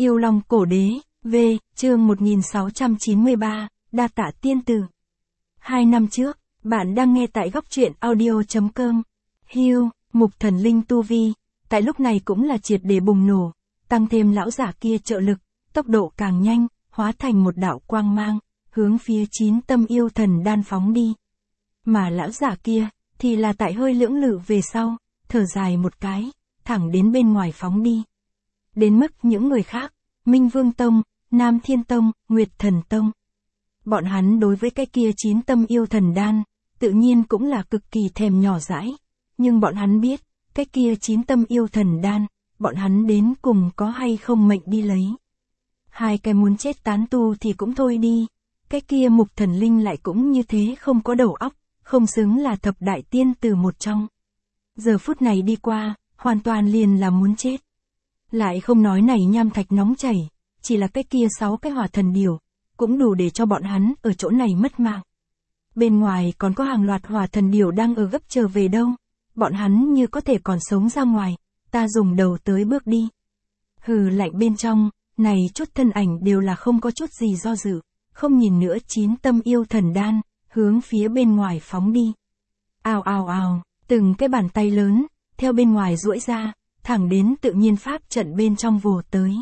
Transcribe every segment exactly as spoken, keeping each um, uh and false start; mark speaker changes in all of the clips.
Speaker 1: Yêu Long Cổ Đế, V, chương một nghìn sáu trăm chín mươi ba, Đa Tạ Tiên Tử. Hai năm trước, bạn đang nghe tại góc truyện audio chấm com. Hưu, mục thần linh tu vi, tại lúc này cũng là triệt để bùng nổ, tăng thêm lão giả kia trợ lực, tốc độ càng nhanh, hóa thành một đạo quang mang, hướng phía chín tâm yêu thần đan phóng đi. Mà lão giả kia, thì là tại hơi lưỡng lự về sau, thở dài một cái, thẳng đến bên ngoài phóng đi. Đến mức những người khác, Minh Vương Tông, Nam Thiên Tông, Nguyệt Thần Tông. Bọn hắn đối với cái kia chín tâm yêu thần đan, tự nhiên cũng là cực kỳ thèm nhỏ dãi. Nhưng bọn hắn biết, cái kia chín tâm yêu thần đan, bọn hắn đến cùng có hay không mệnh đi lấy. Hai cái muốn chết tán tu thì cũng thôi đi, cái kia mục thần linh lại cũng như thế không có đầu óc, không xứng là thập đại tiên tử một trong. Giờ phút này đi qua, hoàn toàn liền là muốn chết. Lại không nói này nham thạch nóng chảy, chỉ là cái kia sáu cái hỏa thần điểu, cũng đủ để cho bọn hắn ở chỗ này mất mạng. Bên ngoài còn có hàng loạt hỏa thần điểu đang ở gấp chờ về đâu, bọn hắn như có thể còn sống ra ngoài, ta dùng đầu tới bước đi. Hừ lạnh bên trong, này chút thân ảnh đều là không có chút gì do dự, không nhìn nữa chín tâm yêu thần đan, hướng phía bên ngoài phóng đi. Ào ào ào, từng cái bàn tay lớn, theo bên ngoài duỗi ra, thẳng đến tự nhiên pháp trận bên trong vồ tới.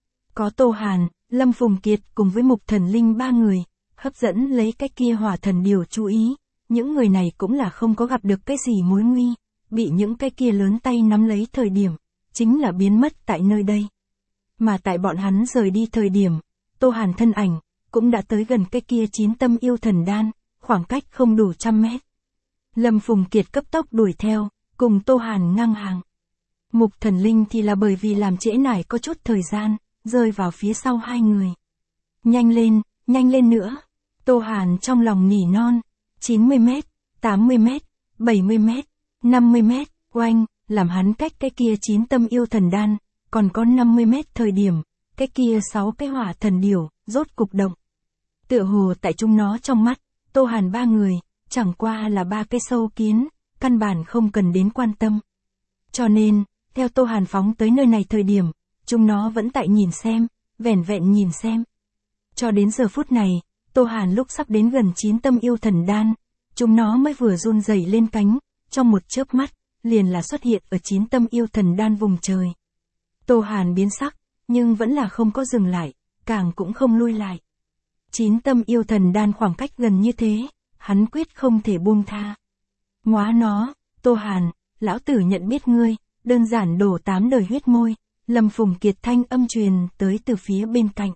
Speaker 1: Có Tô Hàn, Lâm Phùng Kiệt cùng với mục thần linh ba người, hấp dẫn lấy cái kia hỏa thần điều chú ý, những người này cũng là không có gặp được cái gì mối nguy, bị những cái kia lớn tay nắm lấy thời điểm, chính là biến mất tại nơi đây. Mà tại bọn hắn rời đi thời điểm, Tô Hàn thân ảnh, cũng đã tới gần cái kia chín tâm yêu thần đan, khoảng cách không đủ trăm mét. Lâm Phùng Kiệt cấp tốc đuổi theo, cùng Tô Hàn ngang hàng. Mục thần linh thì là bởi vì làm trễ nải có chút thời gian, rơi vào phía sau hai người. Nhanh lên, nhanh lên nữa. Tô Hàn trong lòng nỉ non, chín mươi mét, tám mươi mét, bảy mươi mét, năm mươi mét, oanh, làm hắn cách cái kia chín tâm yêu thần đan, còn có năm mươi mét thời điểm, cái kia sáu cái hỏa thần điểu, rốt cục động. Tựa hồ tại chúng nó trong mắt, Tô Hàn ba người, chẳng qua là ba cái sâu kiến, căn bản không cần đến quan tâm. Cho nên, theo Tô Hàn phóng tới nơi này thời điểm, chúng nó vẫn tại nhìn xem, vẻn vẹn nhìn xem. Cho đến giờ phút này, Tô Hàn lúc sắp đến gần chín tâm yêu thần đan, chúng nó mới vừa run rẩy lên cánh, trong một chớp mắt, liền là xuất hiện ở chín tâm yêu thần đan vùng trời. Tô Hàn biến sắc, nhưng vẫn là không có dừng lại, càng cũng không lui lại. Chín tâm yêu thần đan khoảng cách gần như thế, hắn quyết không thể buông tha. Ngóa nó, Tô Hàn, lão tử nhận biết ngươi, đơn giản đổ tám đời huyết môi, Lâm Phùng Kiệt thanh âm truyền tới từ phía bên cạnh.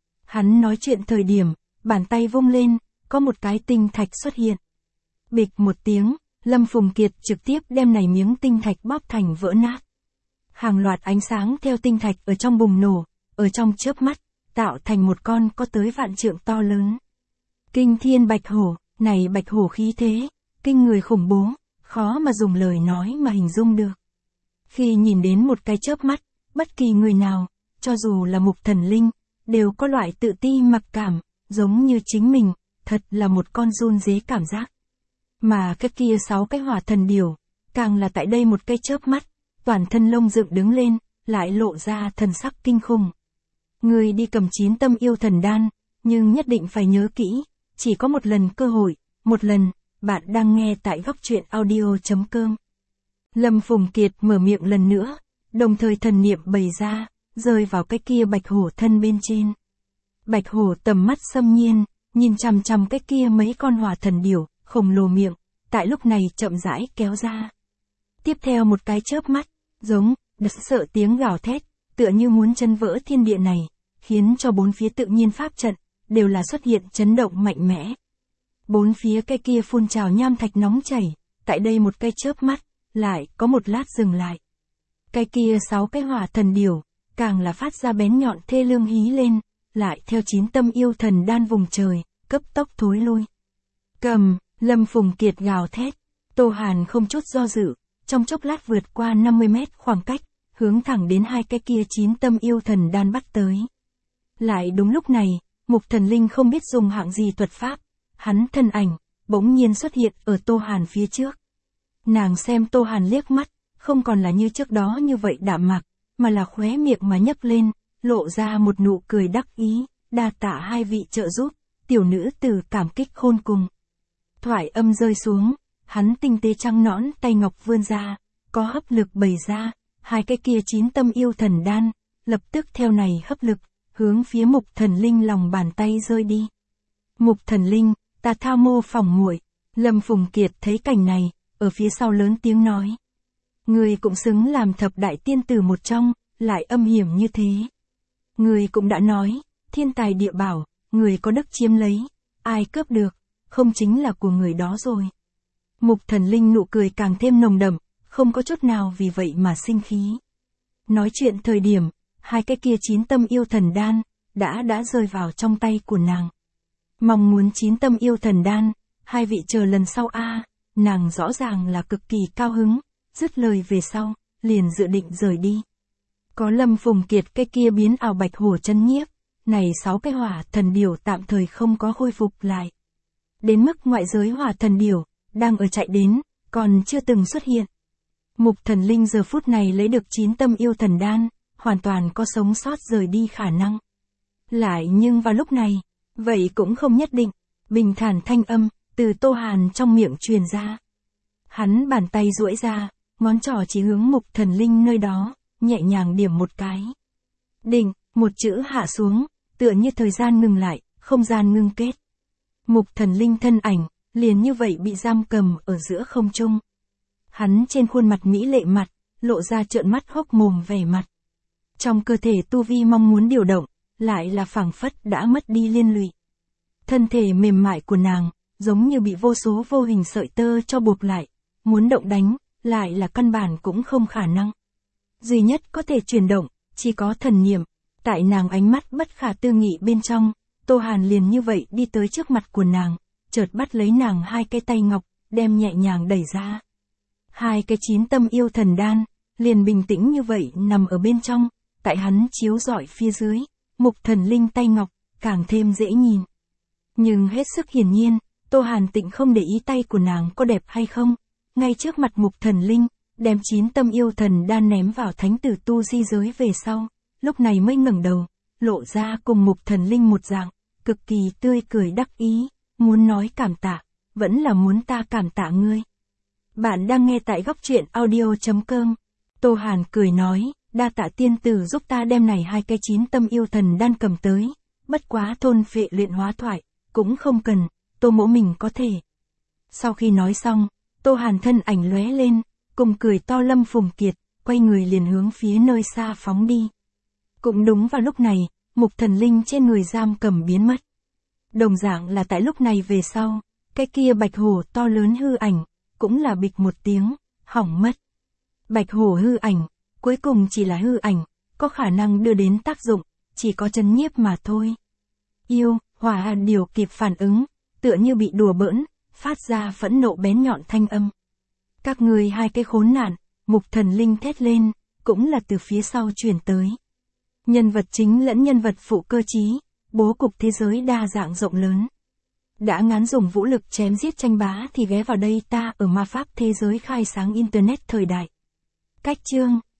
Speaker 1: Hắn nói chuyện thời điểm, bàn tay vung lên, có một cái tinh thạch xuất hiện. Bịch một tiếng, Lâm Phùng Kiệt trực tiếp đem này miếng tinh thạch bóp thành vỡ nát. Hàng loạt ánh sáng theo tinh thạch ở trong bùng nổ, ở trong chớp mắt, tạo thành một con có tới vạn trượng to lớn. Kinh thiên bạch hổ, này bạch hổ khí thế, kinh người khủng bố, khó mà dùng lời nói mà hình dung được. Khi nhìn đến một cái chớp mắt, bất kỳ người nào, cho dù là mục thần linh, đều có loại tự ti mặc cảm, giống như chính mình, thật là một con run rế cảm giác. Mà cái kia sáu cái hỏa thần điểu, càng là tại đây một cái chớp mắt, toàn thân lông dựng đứng lên, lại lộ ra thần sắc kinh khủng. Người đi cầm chín tâm yêu thần đan, nhưng nhất định phải nhớ kỹ, chỉ có một lần cơ hội, một lần, bạn đang nghe tại góc truyện audio chấm com. Lâm Phùng Kiệt mở miệng lần nữa, đồng thời thần niệm bày ra, rơi vào cái kia bạch hổ thân bên trên. Bạch hổ tầm mắt xâm nhiên, nhìn chằm chằm cái kia mấy con hỏa thần điểu, khổng lồ miệng, tại lúc này chậm rãi kéo ra. Tiếp theo một cái chớp mắt, giống, đứt sợ tiếng gào thét, tựa như muốn chân vỡ thiên địa này, khiến cho bốn phía tự nhiên pháp trận, đều là xuất hiện chấn động mạnh mẽ. Bốn phía cái kia phun trào nham thạch nóng chảy, tại đây một cái chớp mắt, lại có một lát dừng lại. Cái kia sáu cái hỏa thần điểu, càng là phát ra bén nhọn thê lương hí lên, lại theo chín tâm yêu thần đan vùng trời, cấp tốc thối lui. Cầm, Lâm Phùng Kiệt gào thét, Tô Hàn không chút do dự, trong chốc lát vượt qua năm mươi mét khoảng cách, hướng thẳng đến hai cái kia chín tâm yêu thần đan bắt tới. Lại đúng lúc này, mục thần linh không biết dùng hạng gì thuật pháp, hắn thân ảnh, bỗng nhiên xuất hiện ở Tô Hàn phía trước. Nàng xem Tô Hàn liếc mắt, không còn là như trước đó như vậy đạm mạc, mà là khóe miệng mà nhấc lên, lộ ra một nụ cười đắc ý, đa tạ hai vị trợ giúp, tiểu nữ tử cảm kích khôn cùng. Thoại âm rơi xuống, hắn tinh tế trắng nõn tay ngọc vươn ra, có hấp lực bày ra, hai cái kia chín tâm yêu thần đan, lập tức theo này hấp lực, hướng phía Mục Thần Linh lòng bàn tay rơi đi. Mục Thần Linh, ta thao mô phỏng muội. Lâm Phùng Kiệt thấy cảnh này, ở phía sau lớn tiếng nói. Người cũng xứng làm thập đại tiên tử một trong, lại âm hiểm như thế. Người cũng đã nói, thiên tài địa bảo, người có đức chiếm lấy, ai cướp được, không chính là của người đó rồi. Mục Thần Linh nụ cười càng thêm nồng đậm, không có chút nào vì vậy mà sinh khí. Nói chuyện thời điểm, hai cái kia chín tâm yêu thần đan, đã đã rơi vào trong tay của nàng. Mong muốn chín tâm yêu thần đan, hai vị chờ lần sau a. Nàng rõ ràng là cực kỳ cao hứng, dứt lời về sau, liền dự định rời đi. Có Lâm Phùng Kiệt cái kia biến ảo bạch hổ chân nhiếp, này sáu cái hỏa thần điểu tạm thời không có khôi phục lại. Đến mức ngoại giới hỏa thần điểu, đang ở chạy đến, còn chưa từng xuất hiện. Mục Thần Linh giờ phút này lấy được chín tâm yêu thần đan, hoàn toàn có sống sót rời đi khả năng. Lại nhưng vào lúc này, vậy cũng không nhất định, bình thản thanh âm, từ Tô Hàn trong miệng truyền ra. Hắn bàn tay duỗi ra, ngón trỏ chỉ hướng Mục Thần Linh nơi đó, nhẹ nhàng điểm một cái. Định, một chữ hạ xuống, tựa như thời gian ngừng lại, không gian ngưng kết. Mục Thần Linh thân ảnh, liền như vậy bị giam cầm ở giữa không trung. Hắn trên khuôn mặt mỹ lệ mặt, lộ ra trợn mắt hốc mồm vẻ mặt. Trong cơ thể tu vi mong muốn điều động, lại là phảng phất đã mất đi liên lụy. Thân thể mềm mại của nàng, giống như bị vô số vô hình sợi tơ cho buộc lại, muốn động đánh, lại là căn bản cũng không khả năng. Duy nhất có thể chuyển động, chỉ có thần niệm, tại nàng ánh mắt bất khả tư nghị bên trong, Tô Hàn liền như vậy đi tới trước mặt của nàng, chợt bắt lấy nàng hai cái tay ngọc, đem nhẹ nhàng đẩy ra. Hai cái chín tâm yêu thần đan, liền bình tĩnh như vậy nằm ở bên trong, tại hắn chiếu rọi phía dưới, Mục Thần Linh tay ngọc, càng thêm dễ nhìn. Nhưng hết sức hiển nhiên, Tô Hàn Tịnh không để ý tay của nàng có đẹp hay không, ngay trước mặt Mục Thần Linh, đem chín tâm yêu thần đan ném vào thánh tử tu di giới về sau, lúc này mới ngẩng đầu, lộ ra cùng Mục Thần Linh một dạng, cực kỳ tươi cười đắc ý, muốn nói cảm tạ, vẫn là muốn ta cảm tạ ngươi. Bạn đang nghe tại góc truyện audio chấm com. Tô Hàn cười nói, đa tạ tiên tử giúp ta đem này hai cái chín tâm yêu thần đan cầm tới, bất quá thôn phệ luyện hóa thoại, cũng không cần, Tô mỗ mình có thể. Sau khi nói xong, Tô Hàn thân ảnh lóe lên, cùng cười to Lâm Phùng Kiệt, quay người liền hướng phía nơi xa phóng đi. Cũng đúng vào lúc này, Mục Thần Linh trên người giam cầm biến mất. Đồng dạng là tại lúc này về sau, cái kia bạch hổ to lớn hư ảnh, cũng là bịch một tiếng, hỏng mất. Bạch hổ hư ảnh, cuối cùng chỉ là hư ảnh, có khả năng đưa đến tác dụng, chỉ có chấn nhiếp mà thôi. Yêu, hỏa điều kịp phản ứng, tựa như bị đùa bỡn, phát ra phẫn nộ bén nhọn thanh âm. Các người hai cái khốn nạn, Mục Thần Linh thét lên, cũng là từ phía sau chuyển tới. Nhân vật chính lẫn nhân vật phụ cơ trí, bố cục thế giới đa dạng rộng lớn. Đã ngán dùng vũ lực chém giết tranh bá thì ghé vào đây ta ở ma pháp thế giới khai sáng internet thời đại. Cách chương